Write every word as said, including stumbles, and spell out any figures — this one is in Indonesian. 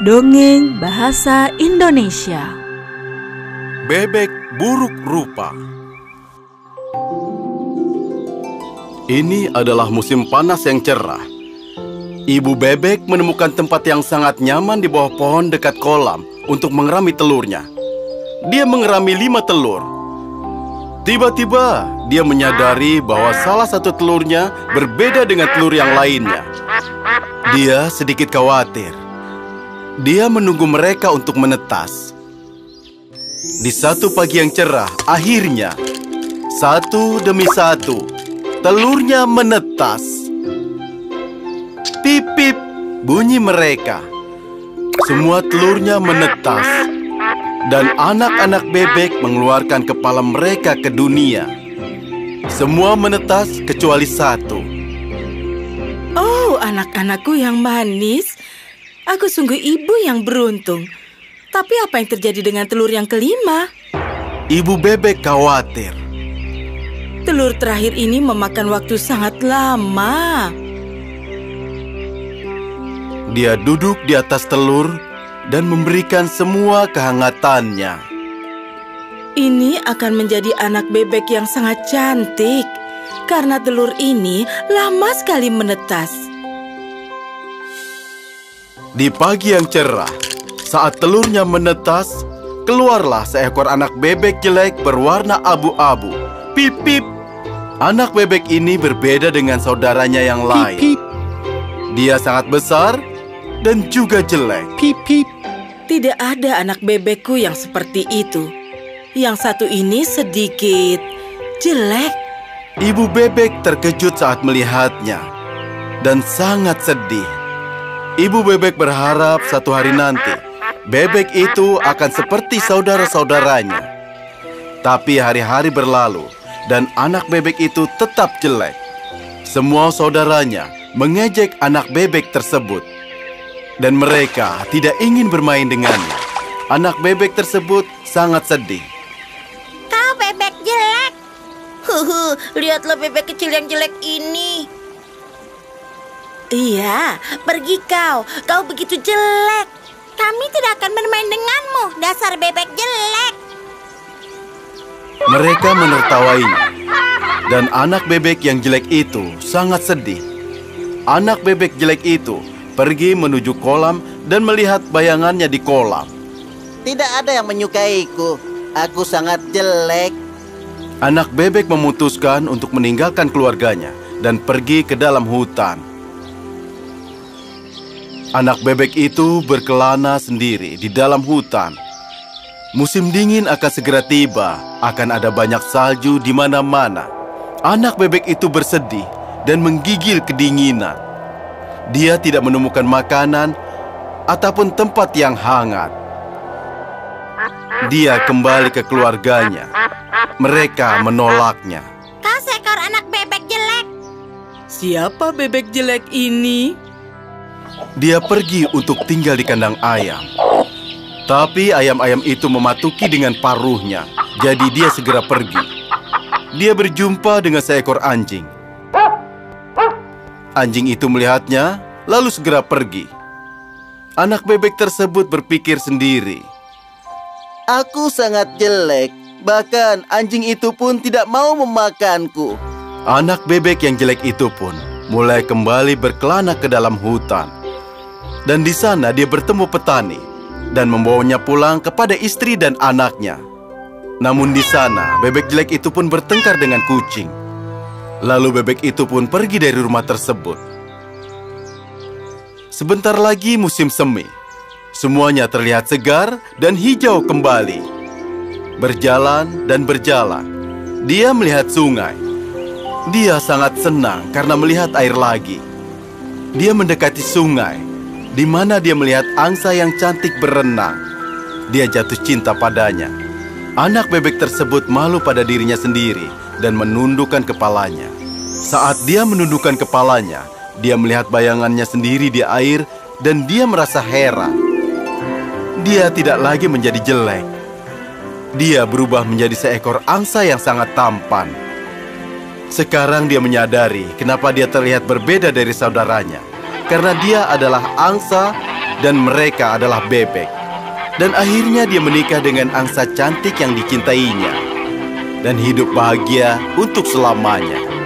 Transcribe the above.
Dongeng Bahasa Indonesia. Bebek buruk rupa. Ini adalah musim panas yang cerah. Ibu bebek menemukan tempat yang sangat nyaman di bawah pohon dekat kolam untuk mengerami telurnya. Dia mengerami lima telur. Tiba-tiba, dia menyadari bahwa salah satu telurnya berbeda dengan telur yang lainnya. Dia sedikit khawatir. Dia menunggu mereka untuk menetas. Di satu pagi yang cerah, akhirnya, satu demi satu, telurnya menetas. Pip-pip, bunyi mereka. Semua telurnya menetas. Dan anak-anak bebek mengeluarkan kepala mereka ke dunia. Semua menetas kecuali satu. Oh, anak-anakku yang manis. Aku sungguh ibu yang beruntung. Tapi apa yang terjadi dengan telur yang kelima? Ibu bebek khawatir. Telur terakhir ini memakan waktu sangat lama. Dia duduk di atas telur dan memberikan semua kehangatannya. Ini akan menjadi anak bebek yang sangat cantik, karena telur ini lama sekali menetas. Di pagi yang cerah, saat telurnya menetas, keluarlah seekor anak bebek jelek berwarna abu-abu. Pip-pip. Anak bebek ini berbeda dengan saudaranya yang lain. Pip-pip. Dia sangat besar dan juga jelek. Pip-pip. Tidak ada anak bebekku yang seperti itu. Yang satu ini sedikit jelek. Ibu bebek terkejut saat melihatnya dan sangat sedih. Ibu bebek berharap satu hari nanti bebek itu akan seperti saudara-saudaranya. Tapi hari-hari berlalu dan anak bebek itu tetap jelek. Semua saudaranya mengejek anak bebek tersebut. Dan mereka tidak ingin bermain dengannya. Anak bebek tersebut sangat sedih. Kau bebek jelek. Huhu, lihatlah bebek kecil yang jelek ini. Iya, pergi kau. Kau begitu jelek. Kami tidak akan bermain denganmu, dasar bebek jelek. Mereka menertawainya. Dan anak bebek yang jelek itu sangat sedih. Anak bebek jelek itu pergi menuju kolam dan melihat bayangannya di kolam. Tidak ada yang menyukaiku. Aku sangat jelek. Anak bebek memutuskan untuk meninggalkan keluarganya dan pergi ke dalam hutan. Anak bebek itu berkelana sendiri di dalam hutan. Musim dingin akan segera tiba. Akan ada banyak salju di mana-mana. Anak bebek itu bersedih dan menggigil kedinginan. Dia tidak menemukan makanan ataupun tempat yang hangat. Dia kembali ke keluarganya. Mereka menolaknya. Kau seekor anak bebek jelek. Siapa bebek jelek ini? Dia pergi untuk tinggal di kandang ayam. Tapi ayam-ayam itu mematuki dengan paruhnya. Jadi dia segera pergi. Dia berjumpa dengan seekor anjing. Anjing itu melihatnya, lalu segera pergi. Anak bebek tersebut berpikir sendiri. Aku sangat jelek. Bahkan anjing itu pun tidak mau memakanku. Anak bebek yang jelek itu pun mulai kembali berkelana ke dalam hutan. Dan di sana dia bertemu petani dan membawanya pulang kepada istri dan anaknya. Namun di sana bebek jelek itu pun bertengkar dengan kucing. Lalu bebek itu pun pergi dari rumah tersebut. Sebentar lagi musim semi. Semuanya terlihat segar dan hijau kembali. Berjalan dan berjalan, dia melihat sungai. Dia sangat senang karena melihat air lagi. Dia mendekati sungai, di mana dia melihat angsa yang cantik berenang. Dia jatuh cinta padanya. Anak bebek tersebut malu pada dirinya sendiri dan menundukkan kepalanya. Saat dia menundukkan kepalanya, dia melihat bayangannya sendiri di air dan dia merasa heran. Dia tidak lagi menjadi jelek. Dia berubah menjadi seekor angsa yang sangat tampan. Sekarang dia menyadari kenapa dia terlihat berbeda dari saudaranya. Karena dia adalah angsa dan mereka adalah bebek. Dan akhirnya dia menikah dengan angsa cantik yang dicintainya dan hidup bahagia untuk selamanya.